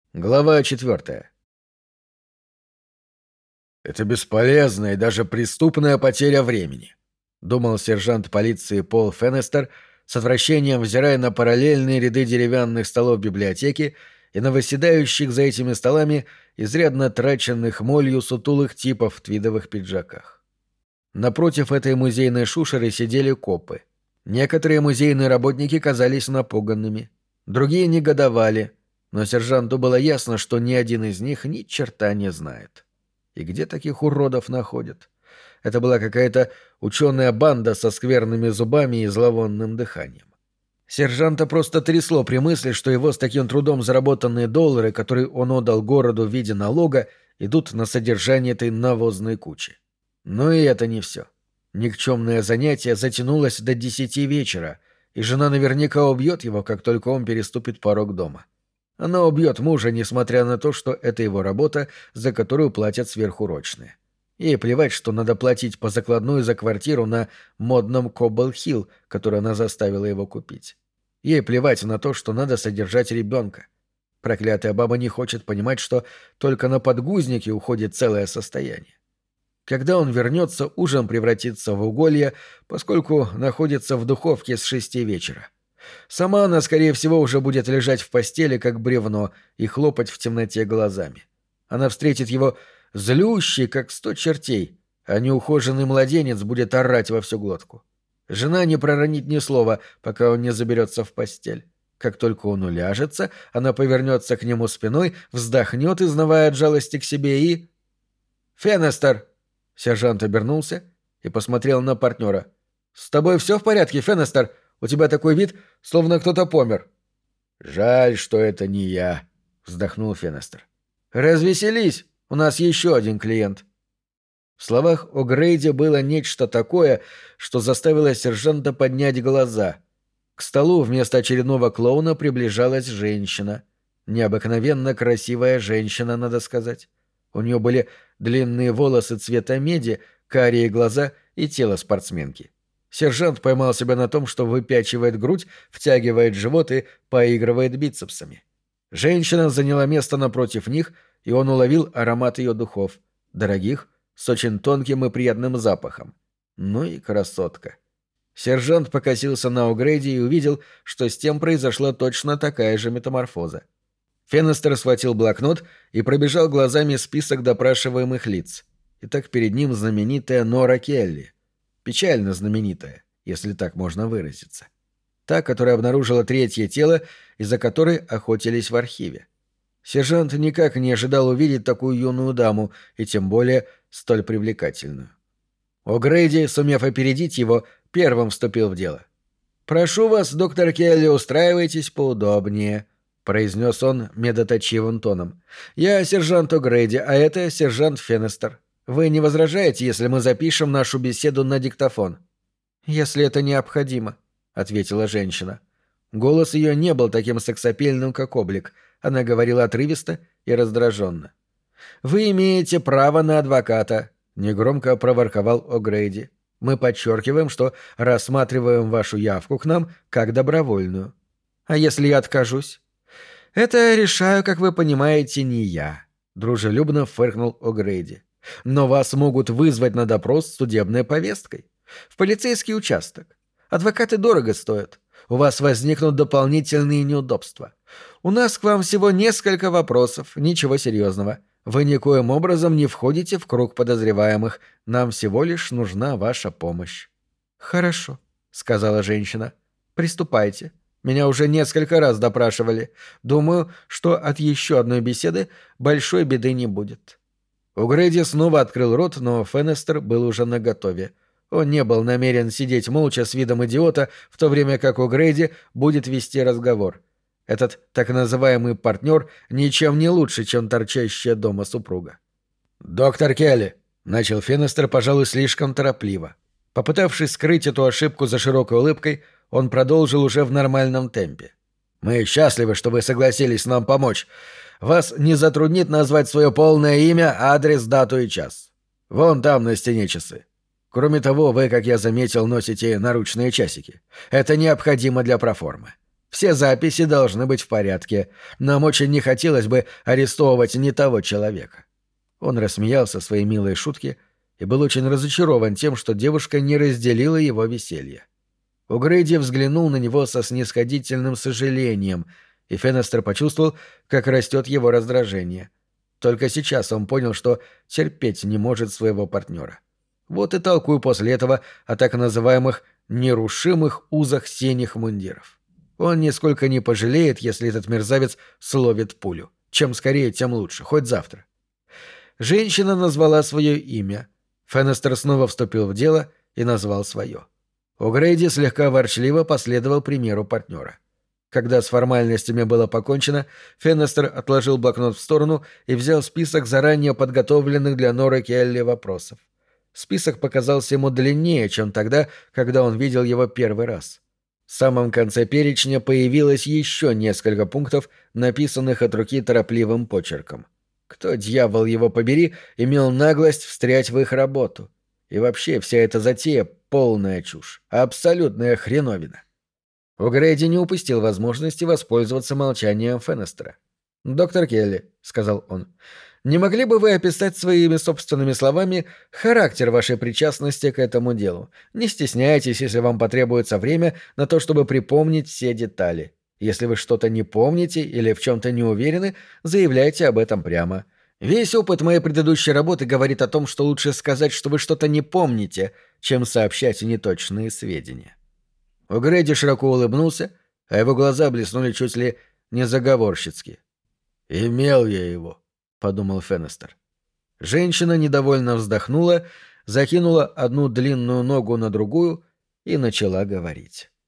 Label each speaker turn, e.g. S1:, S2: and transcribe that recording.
S1: Глава 4. «Это бесполезная и даже преступная потеря времени», — думал сержант полиции Пол Феннестер, с отвращением взирая на параллельные ряды деревянных столов библиотеки и на восседающих за этими столами изрядно траченных молью сутулых типов в твидовых пиджаках. Напротив этой музейной шушеры сидели копы. Некоторые музейные работники казались напуганными, другие негодовали, но сержанту было ясно, что ни один из них ни черта не знает. И где таких уродов находят? Это была какая-то ученая банда со скверными зубами и зловонным дыханием. Сержанта просто трясло при мысли, что его с таким трудом заработанные доллары, которые он отдал городу в виде налога, идут на содержание этой навозной кучи. Но и это не все. Никчемное занятие затянулось до 10 вечера, и жена наверняка убьет его, как только он переступит порог дома. Она убьет мужа, несмотря на то, что это его работа, за которую платят сверхурочные. Ей плевать, что надо платить по закладной за квартиру на модном Кобл-Хилл, которую она заставила его купить. Ей плевать на то, что надо содержать ребенка. Проклятая баба не хочет понимать, что только на подгузники уходит целое состояние. Когда он вернется, ужин превратится в уголье, поскольку находится в духовке с 6 вечера. Сама она, скорее всего, уже будет лежать в постели, как бревно, и хлопать в темноте глазами. Она встретит его злющий, как 100 чертей, а неухоженный младенец будет орать во всю глотку. Жена не проронит ни слова, пока он не заберется в постель. Как только он уляжется, она повернется к нему спиной, вздохнет, изнывая от жалости к себе, и... «Феннестер!» Сержант обернулся и посмотрел на партнера. «С тобой все в порядке, Феннестер? У тебя такой вид, словно кто-то помер». «Жаль, что это не я», — вздохнул Феннестер. «Развеселись, у нас еще один клиент». В словах О'Грейди было нечто такое, что заставило сержанта поднять глаза. К столу вместо очередного клоуна приближалась женщина. Необыкновенно красивая женщина, надо сказать. У нее были длинные волосы цвета меди, карие глаза и тело спортсменки. Сержант поймал себя на том, что выпячивает грудь, втягивает живот и поигрывает бицепсами. Женщина заняла место напротив них, и он уловил аромат ее духов. Дорогих, с очень тонким и приятным запахом. Ну и красотка. Сержант покосился на О'Грейди и увидел, что с тем произошла точно такая же метаморфоза. Феннестер схватил блокнот и пробежал глазами список допрашиваемых лиц. Итак, перед ним знаменитая Нора Келли. Печально знаменитая, если так можно выразиться. Та, которая обнаружила третье тело, из-за которой охотились в архиве. Сержант никак не ожидал увидеть такую юную даму, и тем более столь привлекательную. О'Грейди, сумев опередить его, первым вступил в дело. «Прошу вас, доктор Келли, устраивайтесь поудобнее», — произнес он медоточивым тоном. «Я сержант О'Грейди, а это сержант Феннестер. Вы не возражаете, если мы запишем нашу беседу на диктофон?» «Если это необходимо», — ответила женщина. Голос ее не был таким сексапильным, как облик. Она говорила отрывисто и раздраженно. «Вы имеете право на адвоката», — негромко проворковал О'Грейди. «Мы подчеркиваем, что рассматриваем вашу явку к нам как добровольную». «А если я откажусь?» «Это решаю, как вы понимаете, не я», — дружелюбно фыркнул О'Грейди. «Но вас могут вызвать на допрос с судебной повесткой. В полицейский участок. Адвокаты дорого стоят. У вас возникнут дополнительные неудобства. У нас к вам всего несколько вопросов, ничего серьезного. Вы никоим образом не входите в круг подозреваемых. Нам всего лишь нужна ваша помощь». «Хорошо», — сказала женщина. «Приступайте. Меня уже несколько раз допрашивали. Думаю, что от еще одной беседы большой беды не будет». О'Грейди снова открыл рот, но Феннестер был уже наготове. Он не был намерен сидеть молча с видом идиота, в то время как О'Грейди будет вести разговор. Этот так называемый партнер ничем не лучше, чем торчащая дома супруга. «Доктор Келли», — начал Феннестер, пожалуй, слишком торопливо. Попытавшись скрыть эту ошибку за широкой улыбкой, он продолжил уже в нормальном темпе. «Мы счастливы, что вы согласились нам помочь. Вас не затруднит назвать свое полное имя, адрес, дату и час. Вон там на стене часы. Кроме того, вы, как я заметил, носите наручные часики. Это необходимо для проформы. Все записи должны быть в порядке. Нам очень не хотелось бы арестовывать не того человека». Он рассмеялся своей милой шутке и был очень разочарован тем, что девушка не разделила его веселье. О'Грейди взглянул на него со снисходительным сожалением, и Фенестер почувствовал, как растет его раздражение. Только сейчас он понял, что терпеть не может своего партнера. Вот и толкую после этого о так называемых «нерушимых узах синих мундиров». Он нисколько не пожалеет, если этот мерзавец словит пулю. Чем скорее, тем лучше, хоть завтра. Женщина назвала свое имя. Фенестер снова вступил в дело и назвал свое. О'Грейди слегка ворчливо последовал примеру партнера. Когда с формальностями было покончено, Фенестер отложил блокнот в сторону и взял список заранее подготовленных для Норы Келли вопросов. Список показался ему длиннее, чем тогда, когда он видел его первый раз. В самом конце перечня появилось еще несколько пунктов, написанных от руки торопливым почерком. Кто, дьявол его побери, имел наглость встрять в их работу? И вообще вся эта затея — полная чушь, абсолютная хреновина. О'Грейди не упустил возможности воспользоваться молчанием Фенестера. «Доктор Келли», — сказал он, — «не могли бы вы описать своими собственными словами характер вашей причастности к этому делу? Не стесняйтесь, если вам потребуется время на то, чтобы припомнить все детали. Если вы что-то не помните или в чем-то не уверены, заявляйте об этом прямо. Весь опыт моей предыдущей работы говорит о том, что лучше сказать, что вы что-то не помните, чем сообщать неточные сведения». О'Грейди широко улыбнулся, а его глаза блеснули чуть ли не заговорщицки. «Имел я его», — подумал Фенестер. Женщина недовольно вздохнула, закинула одну длинную ногу на другую и начала говорить.